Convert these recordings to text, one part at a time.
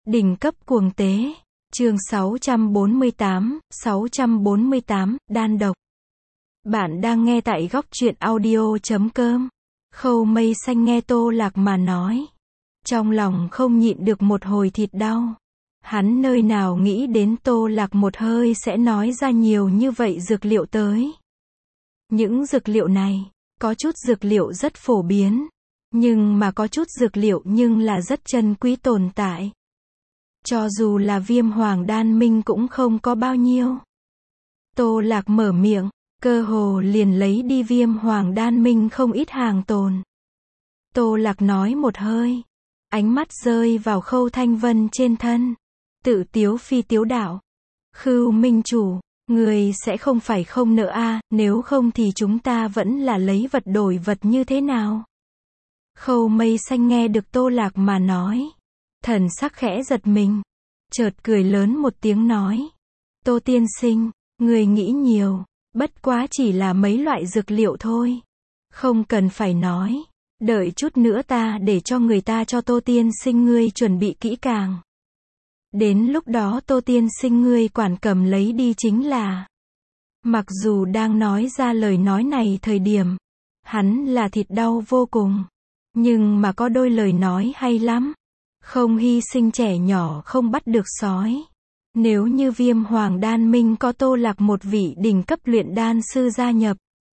Đỉnh cấp cuồng tế. Chương 648, đan độc. Bạn đang nghe tại góc truyện audio.com. Khâu Mây Xanh nghe Tô Lạc mà nói, trong lòng không nhịn được một hồi thịt đau. Hắn nơi nào nghĩ đến Tô Lạc một hơi sẽ nói ra nhiều như vậy dược liệu tới. Những dược liệu này, có chút dược liệu rất phổ biến, nhưng mà có chút dược liệu nhưng là rất chân quý tồn tại. Cho dù là Viêm Hoàng Đan Minh cũng không có bao nhiêu. Tô Lạc mở miệng, cơ hồ liền lấy đi Viêm Hoàng Đan Minh không ít hàng tồn. Tô Lạc nói một hơi, ánh mắt rơi vào Khâu Thanh Vân trên thân, tự tiếu phi tiếu đạo. Khưu Minh chủ, người sẽ không phải không nợ a, nếu không thì chúng ta vẫn là lấy vật đổi vật như thế nào? Khâu Mây Xanh nghe được Tô Lạc mà nói, thần sắc khẽ giật mình, chợt cười lớn một tiếng nói, Tô tiên sinh, người nghĩ nhiều, bất quá chỉ là mấy loại dược liệu thôi. Không cần phải nói, đợi chút nữa ta để cho người ta cho Tô tiên sinh ngươi chuẩn bị kỹ càng. Đến lúc đó Tô tiên sinh ngươi quản cầm lấy đi chính là. Mặc dù đang nói ra lời nói này thời điểm, hắn là thịt đau vô cùng, nhưng mà có đôi lời nói hay lắm. Không hy sinh trẻ nhỏ không bắt được sói. Nếu như Viêm Hoàng Đan Minh có Tô Lạc một vị đỉnh cấp luyện đan sư gia nhập,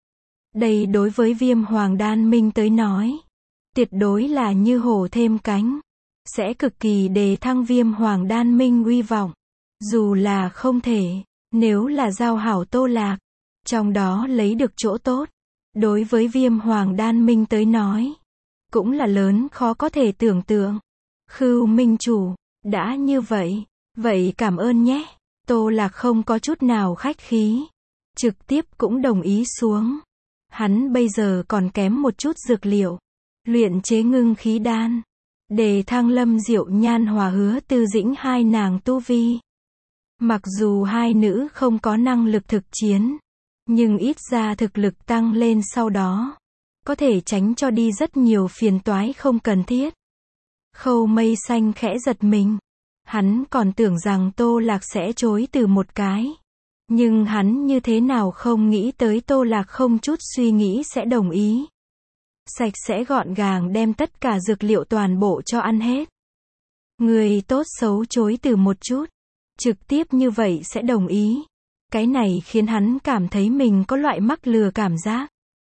đây đối với Viêm Hoàng Đan Minh tới nói, tuyệt đối là như hổ thêm cánh, sẽ cực kỳ đề thăng Viêm Hoàng Đan Minh uy vọng. Dù là không thể, nếu là giao hảo Tô Lạc, trong đó lấy được chỗ tốt, đối với Viêm Hoàng Đan Minh tới nói, cũng là lớn khó có thể tưởng tượng. Khưu Minh chủ, đã như vậy, vậy cảm ơn nhé. Tô Lạc không có chút nào khách khí, trực tiếp cũng đồng ý xuống. Hắn bây giờ còn kém một chút dược liệu, luyện chế ngưng khí đan, để thăng Lâm Diệu Nhan Hòa Hứa Tư Dĩnh hai nàng tu vi. Mặc dù hai nữ không có năng lực thực chiến, nhưng ít ra thực lực tăng lên sau đó, có thể tránh cho đi rất nhiều phiền toái không cần thiết. Khâu Mây Xanh khẽ giật mình. Hắn còn tưởng rằng Tô Lạc sẽ chối từ một cái. Nhưng hắn như thế nào không nghĩ tới Tô Lạc không chút suy nghĩ sẽ đồng ý. Sạch sẽ gọn gàng đem tất cả dược liệu toàn bộ cho ăn hết. Người tốt xấu chối từ một chút, trực tiếp như vậy sẽ đồng ý. Cái này khiến hắn cảm thấy mình có loại mắc lừa cảm giác.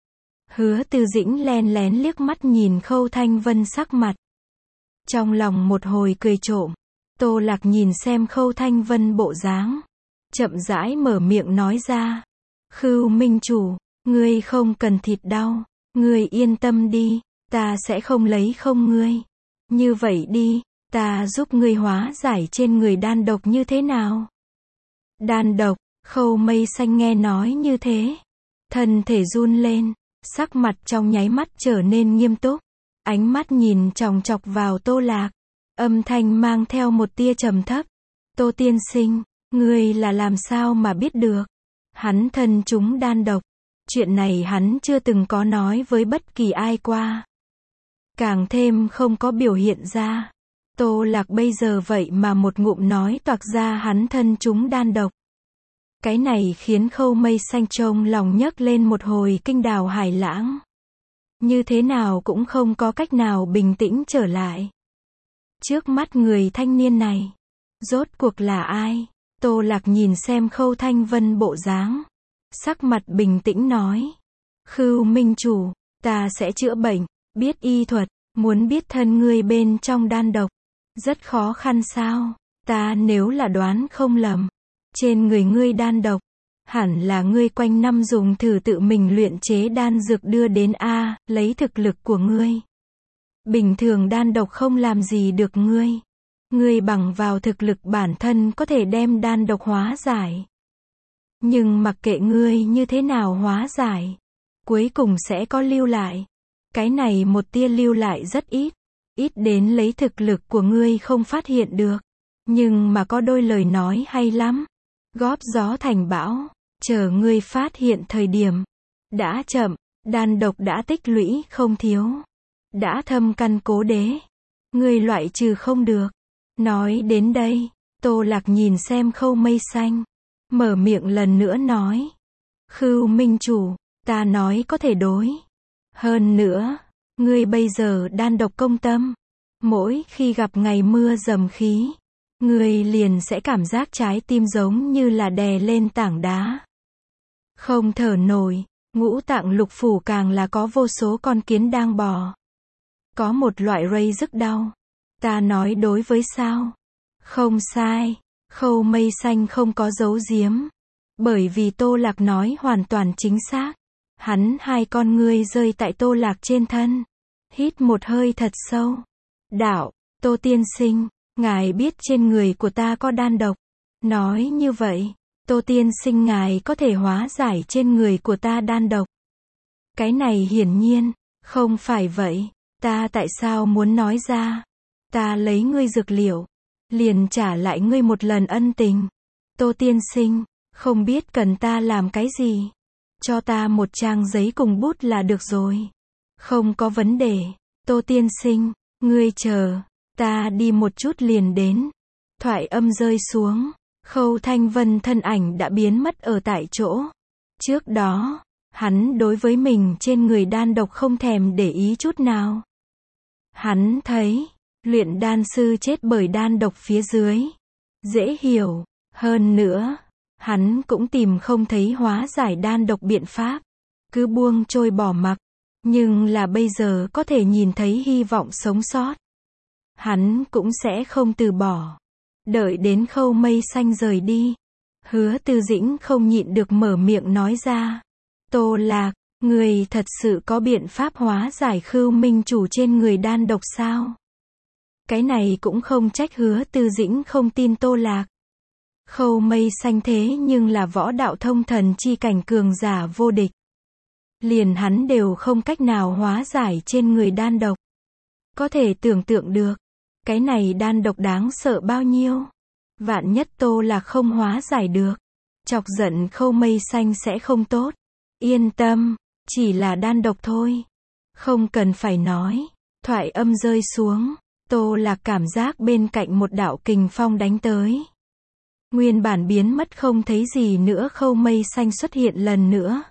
Hứa Tư Dĩnh len lén liếc mắt nhìn Khâu Thanh Vân sắc mặt. Trong lòng một hồi cười trộm, Tô Lạc nhìn xem Khâu Thanh Vân bộ dáng, chậm rãi mở miệng nói ra, Khưu Minh chủ, ngươi không cần thịt đau, ngươi yên tâm đi, ta sẽ không lấy không ngươi. Như vậy đi, ta giúp ngươi hóa giải trên người đan độc như thế nào? Đan độc, Khâu Mây Xanh nghe nói như thế, thân thể run lên, sắc mặt trong nháy mắt trở nên nghiêm túc. Ánh mắt nhìn chòng chọc vào Tô Lạc, âm thanh mang theo một tia trầm thấp. Tô tiên sinh, ngươi là làm sao mà biết được? Hắn thân chúng đan độc. Chuyện này hắn chưa từng có nói với bất kỳ ai qua. Càng thêm không có biểu hiện ra. Tô Lạc bây giờ vậy mà một ngụm nói toạc ra hắn thân chúng đan độc. Cái này khiến Khâu Mây Xanh trông lòng nhấc lên một hồi kinh đào hải lãng. Như thế nào cũng không có cách nào bình tĩnh trở lại. Trước mắt người thanh niên này, rốt cuộc là ai? Tô Lạc nhìn xem Khâu Thanh Vân bộ dáng, sắc mặt bình tĩnh nói, Khưu Minh chủ, ta sẽ chữa bệnh, biết y thuật, muốn biết thân ngươi bên trong đan độc, rất khó khăn sao? Ta nếu là đoán không lầm, trên người ngươi đan độc, hẳn là ngươi quanh năm dùng thử tự mình luyện chế đan dược đưa đến a, lấy thực lực của ngươi. Bình thường đan độc không làm gì được ngươi. Ngươi bằng vào thực lực bản thân có thể đem đan độc hóa giải. Nhưng mặc kệ ngươi như thế nào hóa giải, cuối cùng sẽ có lưu lại. Cái này một tia lưu lại rất ít, ít đến lấy thực lực của ngươi không phát hiện được. Nhưng mà có đôi lời nói hay lắm. Góp gió thành bão, chờ ngươi phát hiện thời điểm, đã chậm, đan độc đã tích lũy không thiếu, đã thâm căn cố đế, ngươi loại trừ không được. Nói đến đây, Tô Lạc nhìn xem Khâu Mây Xanh, mở miệng lần nữa nói. Khưu minh chủ, ta nói có thể đối. Hơn nữa, ngươi bây giờ đan độc công tâm. Mỗi khi gặp ngày mưa dầm khí, ngươi liền sẽ cảm giác trái tim giống như là đè lên tảng đá. Không thở nổi, ngũ tạng lục phủ càng là có vô số con kiến đang bò. Có một loại rây rức đau. Ta nói đối với sao? Không sai, Khâu Mây Xanh không có giấu giếm. Bởi vì Tô Lạc nói hoàn toàn chính xác. Hắn hai con ngươi rơi tại Tô Lạc trên thân. Hít một hơi thật sâu. Đạo, Tô tiên sinh, ngài biết trên người của ta có đan độc. Nói như vậy, Tô tiên sinh ngài có thể hóa giải trên người của ta đan độc. Cái này hiển nhiên, không phải vậy. Ta tại sao muốn nói ra? Ta lấy ngươi dược liệu, liền trả lại ngươi một lần ân tình. Tô tiên sinh, không biết cần ta làm cái gì? Cho ta một trang giấy cùng bút là được rồi. Không có vấn đề. Tô tiên sinh, ngươi chờ, ta đi một chút liền đến. Thoại âm rơi xuống, Khâu Thanh Vân thân ảnh đã biến mất ở tại chỗ. Trước đó, hắn đối với mình trên người đan độc không thèm để ý chút nào. Hắn thấy, luyện đan sư chết bởi đan độc phía dưới. Dễ hiểu, hơn nữa, hắn cũng tìm không thấy hóa giải đan độc biện pháp. Cứ buông trôi bỏ mặc, nhưng là bây giờ có thể nhìn thấy hy vọng sống sót. Hắn cũng sẽ không từ bỏ. Đợi đến Khâu Mây Xanh rời đi, Hứa Tư Dĩnh không nhịn được mở miệng nói ra. Tô Lạc, người thật sự có biện pháp hóa giải Khưu minh chủ trên người đan độc sao? Cái này cũng không trách Hứa Tư Dĩnh không tin Tô Lạc. Khâu Mây Xanh thế nhưng là võ đạo thông thần chi cảnh cường giả vô địch. Liền hắn đều không cách nào hóa giải trên người đan độc. Có thể tưởng tượng được, cái này đan độc đáng sợ bao nhiêu. Vạn nhất Tô Lạc không hóa giải được, chọc giận Khâu Mây Xanh sẽ không tốt. Yên tâm, chỉ là đan độc thôi. Không cần phải nói. Thoại âm rơi xuống, Tô Lạc cảm giác bên cạnh một đạo kình phong đánh tới. Nguyên bản biến mất không thấy gì nữa Khâu Mây Xanh xuất hiện lần nữa.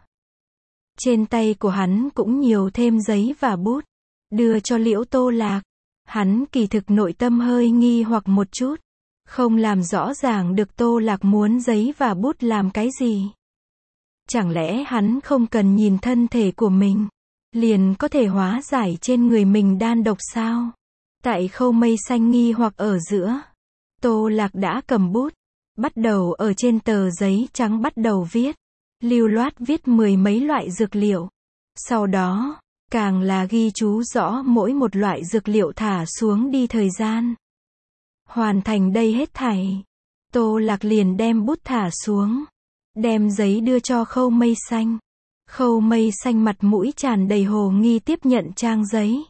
Trên tay của hắn cũng nhiều thêm giấy và bút. Đưa cho Liễu Tô Lạc. Hắn kỳ thực nội tâm hơi nghi hoặc một chút. Không làm rõ ràng được Tô Lạc muốn giấy và bút làm cái gì. Chẳng lẽ hắn không cần nhìn thân thể của mình, liền có thể hóa giải trên người mình đan độc sao? Tại Khâu Mây Xanh nghi hoặc ở giữa, Tô Lạc đã cầm bút, bắt đầu ở trên tờ giấy trắng bắt đầu viết. Lưu loát viết mười mấy loại dược liệu. Sau đó, càng là ghi chú rõ mỗi một loại dược liệu thả xuống đi thời gian. Hoàn thành đây hết thảy, Tô Lạc liền đem bút thả xuống. Đem giấy đưa cho Khâu Mây Xanh. Khâu Mây Xanh mặt mũi tràn đầy hồ nghi tiếp nhận trang giấy.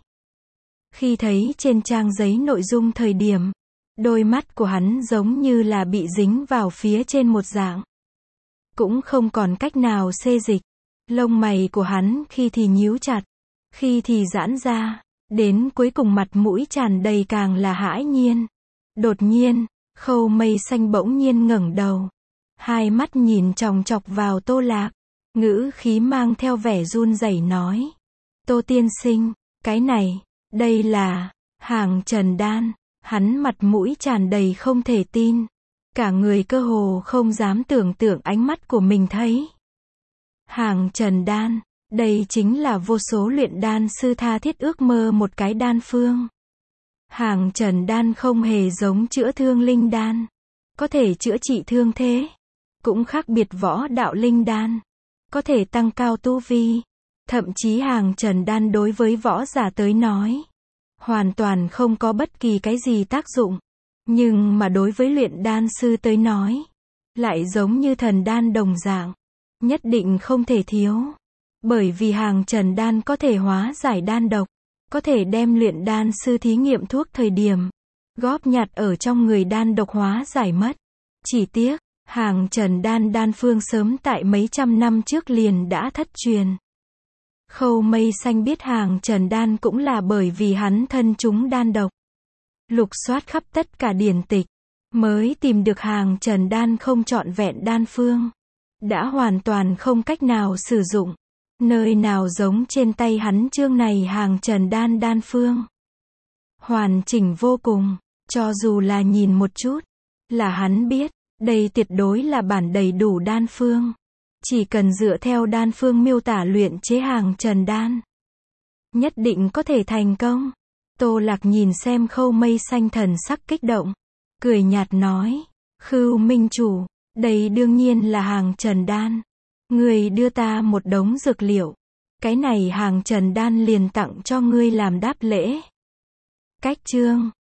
Khi thấy trên trang giấy nội dung thời điểm, đôi mắt của hắn giống như là bị dính vào phía trên một dạng. Cũng không còn cách nào xê dịch. Lông mày của hắn khi thì nhíu chặt, khi thì giãn ra, đến cuối cùng mặt mũi tràn đầy càng là hãi nhiên. Đột nhiên, Khâu Mây Xanh bỗng nhiên ngẩng đầu. Hai mắt nhìn chòng chọc vào Tô Lạc, ngữ khí mang theo vẻ run rẩy nói. Tô tiên sinh, cái này, đây là Hàng Trần Đan. Hắn mặt mũi tràn đầy không thể tin. Cả người cơ hồ không dám tưởng tượng ánh mắt của mình thấy. Hàng Trần Đan, đây chính là vô số luyện đan sư tha thiết ước mơ một cái đan phương. Hàng Trần Đan không hề giống chữa thương linh đan, có thể chữa trị thương thế, cũng khác biệt võ đạo linh đan, có thể tăng cao tu vi. Thậm chí Hàng Trần Đan đối với võ giả tới nói, hoàn toàn không có bất kỳ cái gì tác dụng. Nhưng mà đối với luyện đan sư tới nói, lại giống như thần đan đồng dạng, nhất định không thể thiếu. Bởi vì Hàng Trần Đan có thể hóa giải đan độc, có thể đem luyện đan sư thí nghiệm thuốc thời điểm, góp nhặt ở trong người đan độc hóa giải mất. Chỉ tiếc, Hàng Trần Đan đan phương sớm tại mấy trăm năm trước liền đã thất truyền. Khâu Mây Xanh biết Hàng Trần Đan cũng là bởi vì hắn thân chúng đan độc. lục soát khắp tất cả điển tịch, mới tìm được hàng trần đan không trọn vẹn đan phương. Đã hoàn toàn không cách nào sử dụng. Nơi nào giống trên tay hắn chương này hàng trần đan đan phương. Hoàn chỉnh vô cùng, cho dù là nhìn một chút, là hắn biết, đây tuyệt đối là bản đầy đủ đan phương. Chỉ cần dựa theo đan phương miêu tả luyện chế hàng trần đan, nhất định có thể thành công. Tô Lạc nhìn xem Khâu Mây Xanh thần sắc kích động, cười nhạt nói, Khưu minh chủ, đây đương nhiên là hàng trần đan. Ngươi đưa ta một đống dược liệu, cái này hàng trần đan liền tặng cho ngươi làm đáp lễ. Cách chương